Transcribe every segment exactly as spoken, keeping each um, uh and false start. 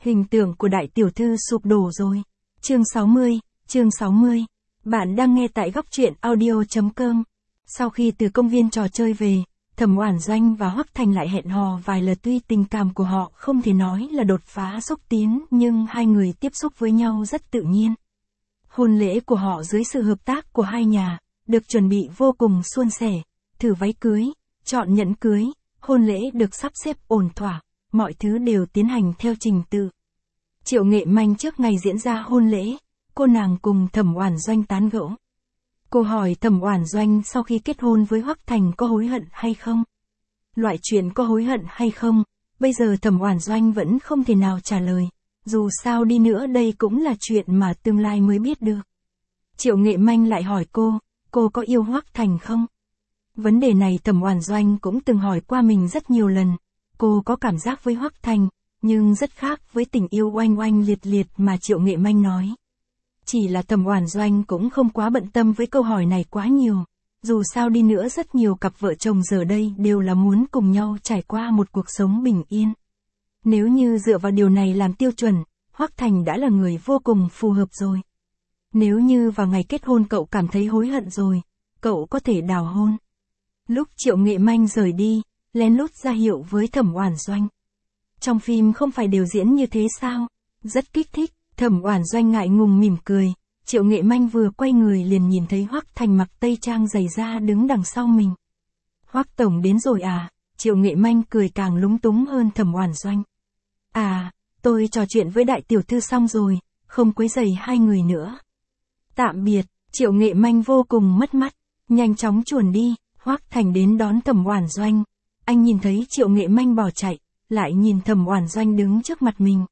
Hình tượng của đại tiểu thư sụp đổ rồi. Chương sáu mươi, chương sáu mươi. Bạn đang nghe tại góc truyện audio.com. Sau khi từ công viên trò chơi về, Thẩm Oản Doanh và Hoắc Thành lại hẹn hò vài lần, tuy tình cảm của họ không thể nói là đột phá xúc tiến, nhưng hai người tiếp xúc với nhau rất tự nhiên. Hôn lễ của họ dưới sự hợp tác của hai nhà, được chuẩn bị vô cùng suôn sẻ, thử váy cưới, chọn nhẫn cưới, hôn lễ được sắp xếp ổn thỏa, mọi thứ đều tiến hành theo trình tự. Triệu Nghệ Manh trước ngày diễn ra hôn lễ, cô nàng cùng Thẩm Oản Doanh tán gẫu. Cô hỏi Thẩm Oản Doanh sau khi kết hôn với Hoắc Thành có hối hận hay không? Loại chuyện có hối hận hay không, bây giờ Thẩm Oản Doanh vẫn không thể nào trả lời, dù sao đi nữa đây cũng là chuyện mà tương lai mới biết được. Triệu Nghệ Manh lại hỏi cô, cô có yêu Hoắc Thành không? Vấn đề này Thẩm Oản Doanh cũng từng hỏi qua mình rất nhiều lần, cô có cảm giác với Hoắc Thành, nhưng rất khác với tình yêu oanh oanh liệt liệt mà Triệu Nghệ Manh nói. Chỉ là Thẩm Oản Doanh cũng không quá bận tâm với câu hỏi này quá nhiều, dù sao đi nữa rất nhiều cặp vợ chồng giờ đây đều là muốn cùng nhau trải qua một cuộc sống bình yên. Nếu như dựa vào điều này làm tiêu chuẩn, Hoắc Thành đã là người vô cùng phù hợp rồi. Nếu như vào ngày kết hôn cậu cảm thấy hối hận rồi, cậu có thể đào hôn. Lúc Triệu Nghệ Manh rời đi, lén lút ra hiệu với Thẩm Oản Doanh. Trong phim không phải đều diễn như thế sao? Rất kích thích. Thẩm Oản Doanh ngại ngùng mỉm cười, Triệu Nghệ Manh vừa quay người liền nhìn thấy Hoắc Thành mặc tây trang dày da đứng đằng sau mình. Hoắc tổng đến rồi à? Triệu Nghệ Manh cười càng lúng túng hơn Thẩm Oản Doanh. À, tôi trò chuyện với đại tiểu thư xong rồi, không quấy rầy hai người nữa. Tạm biệt, Triệu Nghệ Manh vô cùng mất mắt, nhanh chóng chuồn đi. Hoắc Thành đến đón Thẩm Oản Doanh. Anh nhìn thấy Triệu Nghệ Manh bỏ chạy, lại nhìn Thẩm Oản Doanh đứng trước mặt mình.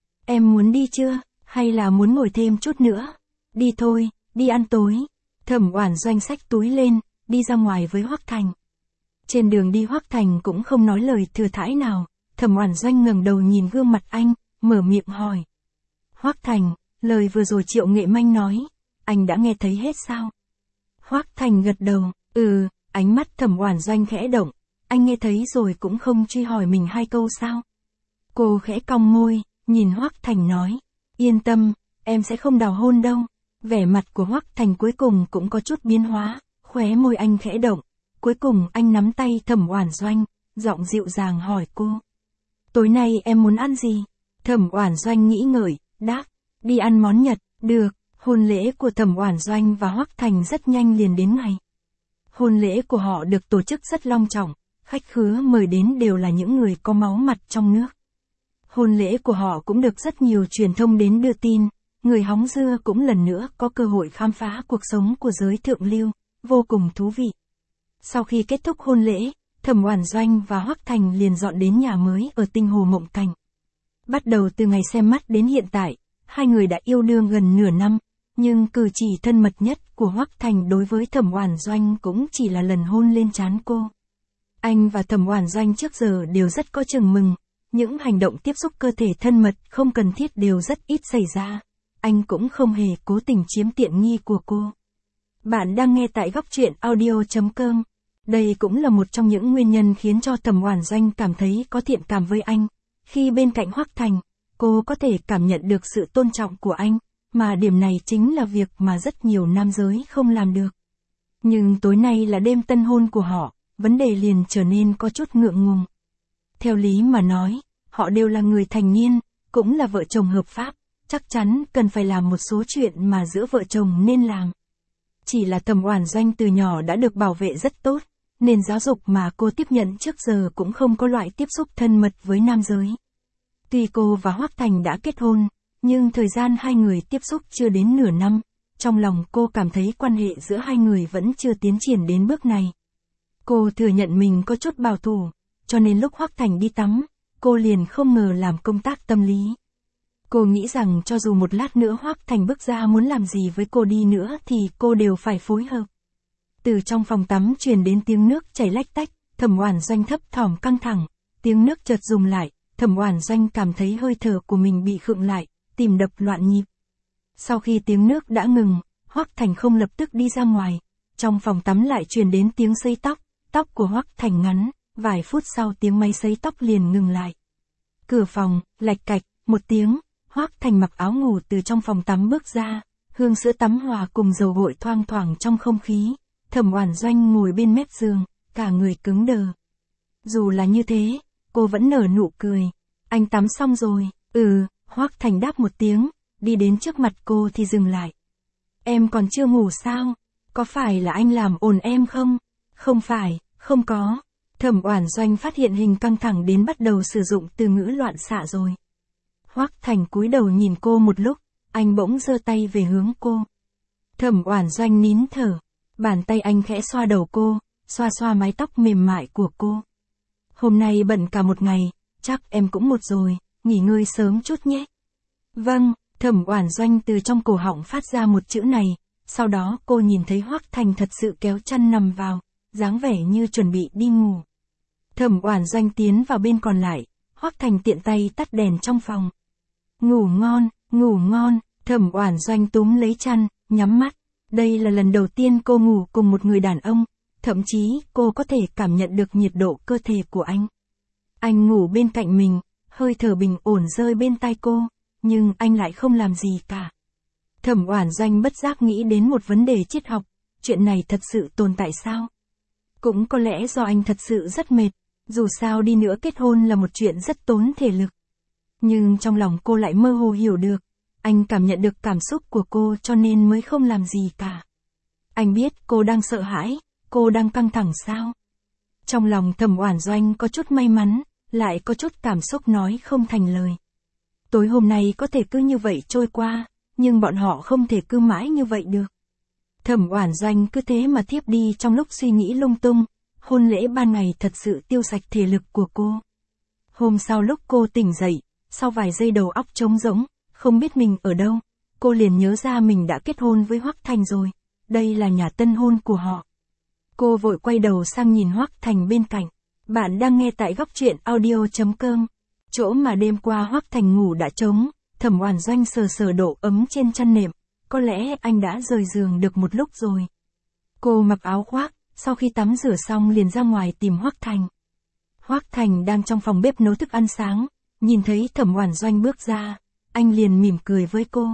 Em muốn đi chưa? Hay là muốn ngồi thêm chút nữa? Đi thôi, đi ăn tối. Thẩm Oản Doanh xách túi lên, đi ra ngoài với Hoắc Thành. Trên đường đi Hoắc Thành cũng không nói lời thừa thãi nào, Thẩm Oản Doanh ngẩng đầu nhìn gương mặt anh, mở miệng hỏi. Hoắc Thành, lời vừa rồi Triệu Nghệ Manh nói, anh đã nghe thấy hết sao? Hoắc Thành gật đầu, ừ, ánh mắt Thẩm Oản Doanh khẽ động, anh nghe thấy rồi cũng không truy hỏi mình hai câu sao? Cô khẽ cong môi, nhìn Hoắc Thành nói. Yên tâm, em sẽ không đào hôn đâu. Vẻ mặt của Hoắc Thành cuối cùng cũng có chút biến hóa, khóe môi anh khẽ động. Cuối cùng anh nắm tay Thẩm Oản Doanh, giọng dịu dàng hỏi cô. Tối nay em muốn ăn gì? Thẩm Oản Doanh nghĩ ngợi, đáp, đi ăn món Nhật, được. Hôn lễ của Thẩm Oản Doanh và Hoắc Thành rất nhanh liền đến ngày. Hôn lễ của họ được tổ chức rất long trọng, khách khứa mời đến đều là những người có máu mặt trong nước. Hôn lễ của họ cũng được rất nhiều truyền thông đến đưa tin, người hóng dưa cũng lần nữa có cơ hội khám phá cuộc sống của giới thượng lưu, vô cùng thú vị. Sau khi kết thúc hôn lễ, Thẩm Oản Doanh và Hoắc Thành liền dọn đến nhà mới ở Tinh Hồ Mộng Cảnh. Bắt đầu từ ngày xem mắt đến hiện tại, hai người đã yêu đương gần nửa năm, nhưng cử chỉ thân mật nhất của Hoắc Thành đối với Thẩm Oản Doanh cũng chỉ là lần hôn lên trán cô. Anh và Thẩm Oản Doanh trước giờ đều rất có chừng mừng. Những hành động tiếp xúc cơ thể thân mật không cần thiết đều rất ít xảy ra. Anh cũng không hề cố tình chiếm tiện nghi của cô. Bạn đang nghe tại góc truyện audio.com. Đây cũng là một trong những nguyên nhân khiến cho Thẩm Oản Doanh cảm thấy có thiện cảm với anh. Khi bên cạnh Hoắc Thành, cô có thể cảm nhận được sự tôn trọng của anh, mà điểm này chính là việc mà rất nhiều nam giới không làm được. Nhưng tối nay là đêm tân hôn của họ, vấn đề liền trở nên có chút ngượng ngùng. Theo lý mà nói, họ đều là người thành niên, cũng là vợ chồng hợp pháp, chắc chắn cần phải làm một số chuyện mà giữa vợ chồng nên làm. Chỉ là Thẩm Oản Doanh từ nhỏ đã được bảo vệ rất tốt, nên giáo dục mà cô tiếp nhận trước giờ cũng không có loại tiếp xúc thân mật với nam giới. Tuy cô và Hoắc Thành đã kết hôn, nhưng thời gian hai người tiếp xúc chưa đến nửa năm, trong lòng cô cảm thấy quan hệ giữa hai người vẫn chưa tiến triển đến bước này. Cô thừa nhận mình có chút bảo thủ, cho nên lúc Hoắc Thành đi tắm, cô liền không ngờ làm công tác tâm lý. Cô nghĩ rằng cho dù một lát nữa Hoắc Thành bước ra muốn làm gì với cô đi nữa thì cô đều phải phối hợp. Từ trong phòng tắm truyền đến tiếng nước chảy lách tách, Thẩm Oản Doanh thấp thỏm căng thẳng, tiếng nước chợt dừng lại, Thẩm Oản Doanh cảm thấy hơi thở của mình bị khựng lại, tim đập loạn nhịp. Sau khi tiếng nước đã ngừng, Hoắc Thành không lập tức đi ra ngoài, trong phòng tắm lại truyền đến tiếng sấy tóc, tóc của Hoắc Thành ngắn, vài phút sau tiếng máy sấy tóc liền ngừng lại. Cửa phòng, lạch cạch, một tiếng, Hoắc Thành mặc áo ngủ từ trong phòng tắm bước ra, hương sữa tắm hòa cùng dầu gội thoang thoảng trong không khí. Thẩm Oản Doanh ngồi bên mép giường, cả người cứng đờ. Dù là như thế, cô vẫn nở nụ cười. Anh tắm xong rồi, ừ, Hoắc Thành đáp một tiếng, đi đến trước mặt cô thì dừng lại. Em còn chưa ngủ sao? Có phải là anh làm ồn em không? Không phải, không có. Thẩm Oản Doanh phát hiện hình căng thẳng đến bắt đầu sử dụng từ ngữ loạn xạ rồi. Hoắc Thành cúi đầu nhìn cô một lúc, anh bỗng giơ tay về hướng cô. Thẩm Oản Doanh nín thở, bàn tay anh khẽ xoa đầu cô, xoa xoa mái tóc mềm mại của cô. Hôm nay bận cả một ngày, chắc em cũng mệt rồi, nghỉ ngơi sớm chút nhé. Vâng, Thẩm Oản Doanh từ trong cổ họng phát ra một chữ này, sau đó cô nhìn thấy Hoắc Thành thật sự kéo chăn nằm vào, dáng vẻ như chuẩn bị đi ngủ. Thẩm Oản Doanh tiến vào bên còn lại, Hoắc Thành tiện tay tắt đèn trong phòng. Ngủ ngon, ngủ ngon, Thẩm Oản Doanh túm lấy chăn, nhắm mắt. Đây là lần đầu tiên cô ngủ cùng một người đàn ông, thậm chí cô có thể cảm nhận được nhiệt độ cơ thể của anh. Anh ngủ bên cạnh mình, hơi thở bình ổn rơi bên tai cô, nhưng anh lại không làm gì cả. Thẩm Oản Doanh bất giác nghĩ đến một vấn đề triết học, chuyện này thật sự tồn tại sao? Cũng có lẽ do anh thật sự rất mệt, dù sao đi nữa kết hôn là một chuyện rất tốn thể lực. Nhưng trong lòng cô lại mơ hồ hiểu được, anh cảm nhận được cảm xúc của cô cho nên mới không làm gì cả. Anh biết cô đang sợ hãi, cô đang căng thẳng sao? Trong lòng Thẩm Oản Doanh có chút may mắn, lại có chút cảm xúc nói không thành lời. Tối hôm nay có thể cứ như vậy trôi qua, nhưng bọn họ không thể cứ mãi như vậy được. Thẩm Oản Doanh cứ thế mà thiếp đi trong lúc suy nghĩ lung tung, hôn lễ ban ngày thật sự tiêu sạch thể lực của cô. Hôm sau lúc cô tỉnh dậy, sau vài giây đầu óc trống rỗng, không biết mình ở đâu, cô liền nhớ ra mình đã kết hôn với Hoắc Thành rồi, đây là nhà tân hôn của họ. Cô vội quay đầu sang nhìn Hoắc Thành bên cạnh. Bạn đang nghe tại góc truyện audio chấm com. Chỗ mà đêm qua Hoắc Thành ngủ đã trống, Thẩm Oản Doanh sờ sờ độ ấm trên chăn nệm, có lẽ anh đã rời giường được một lúc rồi. Cô mặc áo khoác, sau khi tắm rửa xong liền ra ngoài tìm Hoắc Thành. Hoắc Thành đang trong phòng bếp nấu thức ăn sáng, nhìn thấy Thẩm Oản Doanh bước ra, anh liền mỉm cười với cô.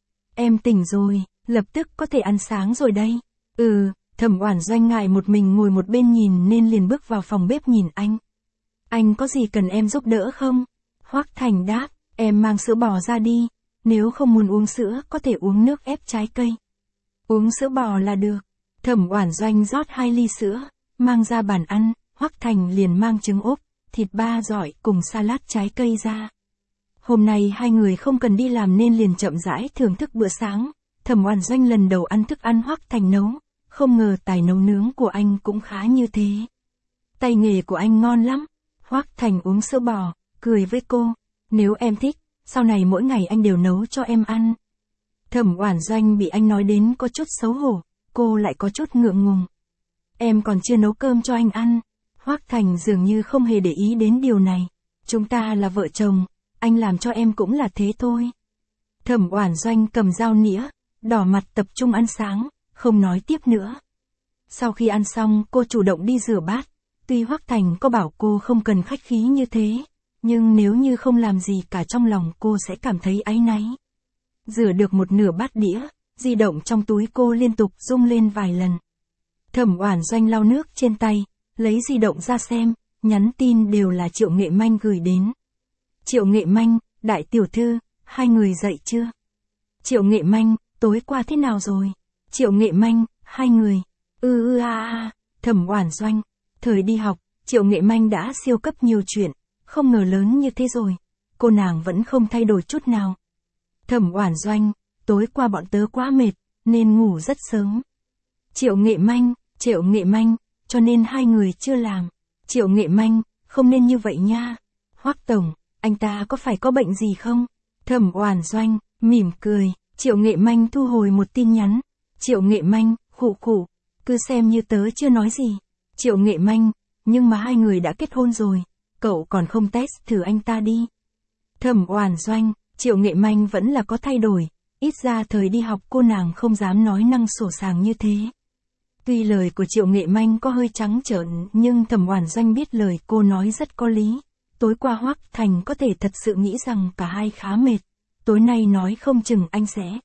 Em tỉnh rồi, lập tức có thể ăn sáng rồi đây. Ừ, Thẩm Oản Doanh ngại một mình ngồi một bên nhìn nên liền bước vào phòng bếp nhìn anh. Anh có gì cần em giúp đỡ không? Hoắc Thành đáp, em mang sữa bò ra đi, nếu không muốn uống sữa có thể uống nước ép trái cây. Uống sữa bò là được. Thẩm Oản Doanh rót hai ly sữa, mang ra bàn ăn, Hoắc Thành liền mang trứng ốp, thịt ba giỏi cùng salad trái cây ra. Hôm nay hai người không cần đi làm nên liền chậm rãi thưởng thức bữa sáng. Thẩm Oản Doanh lần đầu ăn thức ăn Hoắc Thành nấu, không ngờ tài nấu nướng của anh cũng khá như thế. Tay nghề của anh ngon lắm. Hoắc Thành uống sữa bò, cười với cô, nếu em thích, sau này mỗi ngày anh đều nấu cho em ăn. Thẩm Oản Doanh bị anh nói đến có chút xấu hổ, cô lại có chút ngượng ngùng. Em còn chưa nấu cơm cho anh ăn. Hoắc Thành dường như không hề để ý đến điều này. Chúng ta là vợ chồng, anh làm cho em cũng là thế thôi. Thẩm Oản Doanh cầm dao nĩa, đỏ mặt tập trung ăn sáng, không nói tiếp nữa. Sau khi ăn xong cô chủ động đi rửa bát, tuy Hoắc Thành có bảo cô không cần khách khí như thế, nhưng nếu như không làm gì cả trong lòng cô sẽ cảm thấy áy náy. Rửa được một nửa bát đĩa, di động trong túi cô liên tục rung lên vài lần. Thẩm Oản Doanh lau nước trên tay, lấy di động ra xem, nhắn tin đều là Triệu Nghệ Manh gửi đến. Triệu Nghệ Manh, đại tiểu thư, hai người dậy chưa? Triệu Nghệ Manh, tối qua thế nào rồi? Triệu Nghệ Manh, hai người. Ư ư a a, Thẩm Oản Doanh, thời đi học, Triệu Nghệ Manh đã siêu cấp nhiều chuyện, không ngờ lớn như thế rồi. Cô nàng vẫn không thay đổi chút nào. Thẩm Oản Doanh, tối qua bọn tớ quá mệt, nên ngủ rất sớm. Triệu Nghệ Manh, Triệu Nghệ Manh, cho nên hai người chưa làm. Triệu Nghệ Manh, không nên như vậy nha. Hoắc tổng, anh ta có phải có bệnh gì không? Thẩm Oản Doanh, mỉm cười, Triệu Nghệ Manh thu hồi một tin nhắn. Triệu Nghệ Manh, khụ khụ, cứ xem như tớ chưa nói gì. Triệu Nghệ Manh, nhưng mà hai người đã kết hôn rồi, cậu còn không test thử anh ta đi. Thẩm Oản Doanh, Triệu Nghệ Manh vẫn là có thay đổi, ít ra thời đi học cô nàng không dám nói năng sổ sàng như thế. Tuy lời của Triệu Nghệ Manh có hơi trắng trợn, nhưng Thẩm Oản Doanh biết lời cô nói rất có lý. tối qua Hoắc Thành có thể thật sự nghĩ rằng cả hai khá mệt, tối nay nói không chừng anh sẽ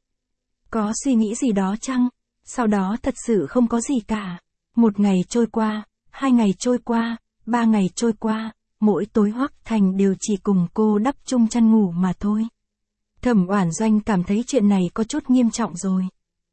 có suy nghĩ gì đó chăng, sau đó thật sự không có gì cả. Một ngày trôi qua, hai ngày trôi qua, ba ngày trôi qua, mỗi tối Hoắc Thành đều chỉ cùng cô đắp chung chăn ngủ mà thôi. Thẩm Oản Doanh cảm thấy chuyện này có chút nghiêm trọng rồi.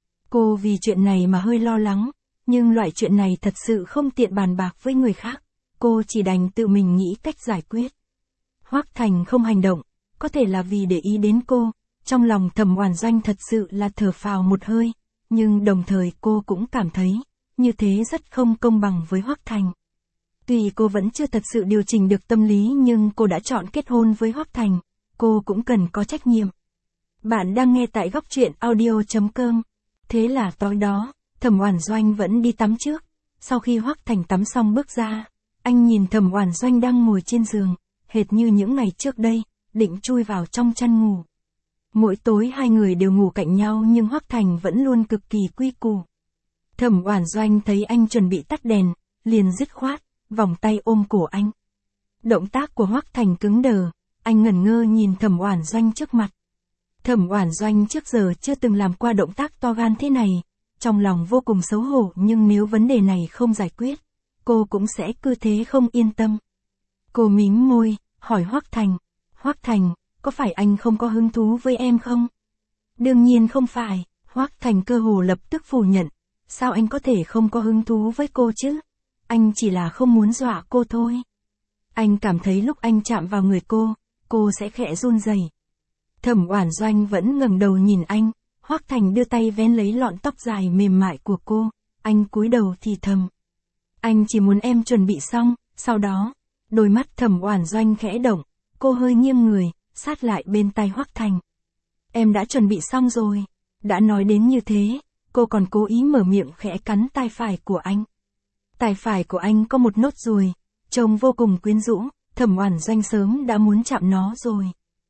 Cô vì chuyện này mà hơi lo lắng, nhưng loại chuyện này thật sự không tiện bàn bạc với người khác, cô chỉ đành tự mình nghĩ cách giải quyết. Hoắc Thành không hành động, có thể là vì để ý đến cô, trong lòng Thẩm Oản Doanh thật sự là thở phào một hơi, nhưng đồng thời cô cũng cảm thấy, như thế rất không công bằng với Hoắc Thành. Tuy cô vẫn chưa thật sự điều chỉnh được tâm lý nhưng cô đã chọn kết hôn với Hoắc Thành, cô cũng cần có trách nhiệm. Bạn đang nghe tại góc truyện audio chấm com. Thế là tối đó, Thẩm Oản Doanh vẫn đi tắm trước, sau khi Hoắc Thành tắm xong bước ra, anh nhìn Thẩm Oản Doanh đang ngồi trên giường, hệt như những ngày trước đây, định chui vào trong chăn ngủ. Mỗi tối hai người đều ngủ cạnh nhau nhưng Hoắc Thành vẫn luôn cực kỳ quy củ. Thẩm Oản Doanh thấy anh chuẩn bị tắt đèn, liền dứt khoát, vòng tay ôm cổ anh. Động tác của Hoắc Thành cứng đờ, anh ngẩn ngơ nhìn Thẩm Oản Doanh trước mặt. Thẩm Oản Doanh trước giờ chưa từng làm qua động tác to gan thế này, trong lòng vô cùng xấu hổ nhưng nếu vấn đề này không giải quyết, cô cũng sẽ cứ thế không yên tâm. Cô mím môi, hỏi Hoắc Thành, Hoắc Thành, có phải anh không có hứng thú với em không? Đương nhiên không phải, Hoắc Thành cơ hồ lập tức phủ nhận, sao anh có thể không có hứng thú với cô chứ? Anh chỉ là không muốn dọa cô thôi. Anh cảm thấy lúc anh chạm vào người cô, cô sẽ khẽ run rẩy. Thẩm Oản Doanh vẫn ngẩng đầu nhìn anh, Hoắc Thành đưa tay vén lấy lọn tóc dài mềm mại của cô, anh cúi đầu thì thầm. Anh chỉ muốn em chuẩn bị xong, sau đó, đôi mắt Thẩm Oản Doanh khẽ động, cô hơi nghiêng người, sát lại bên tai Hoắc Thành. Em đã chuẩn bị xong rồi. Đã nói đến như thế, cô còn cố ý mở miệng khẽ cắn tai phải của anh. Tai phải của anh có một nốt ruồi, trông vô cùng quyến rũ, Thẩm Oản Doanh sớm đã muốn chạm nó rồi.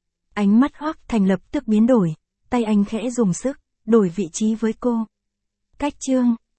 Ánh mắt Hoắc Thành lập tức biến đổi, tay anh khẽ dùng sức, đổi vị trí với cô. Cách chương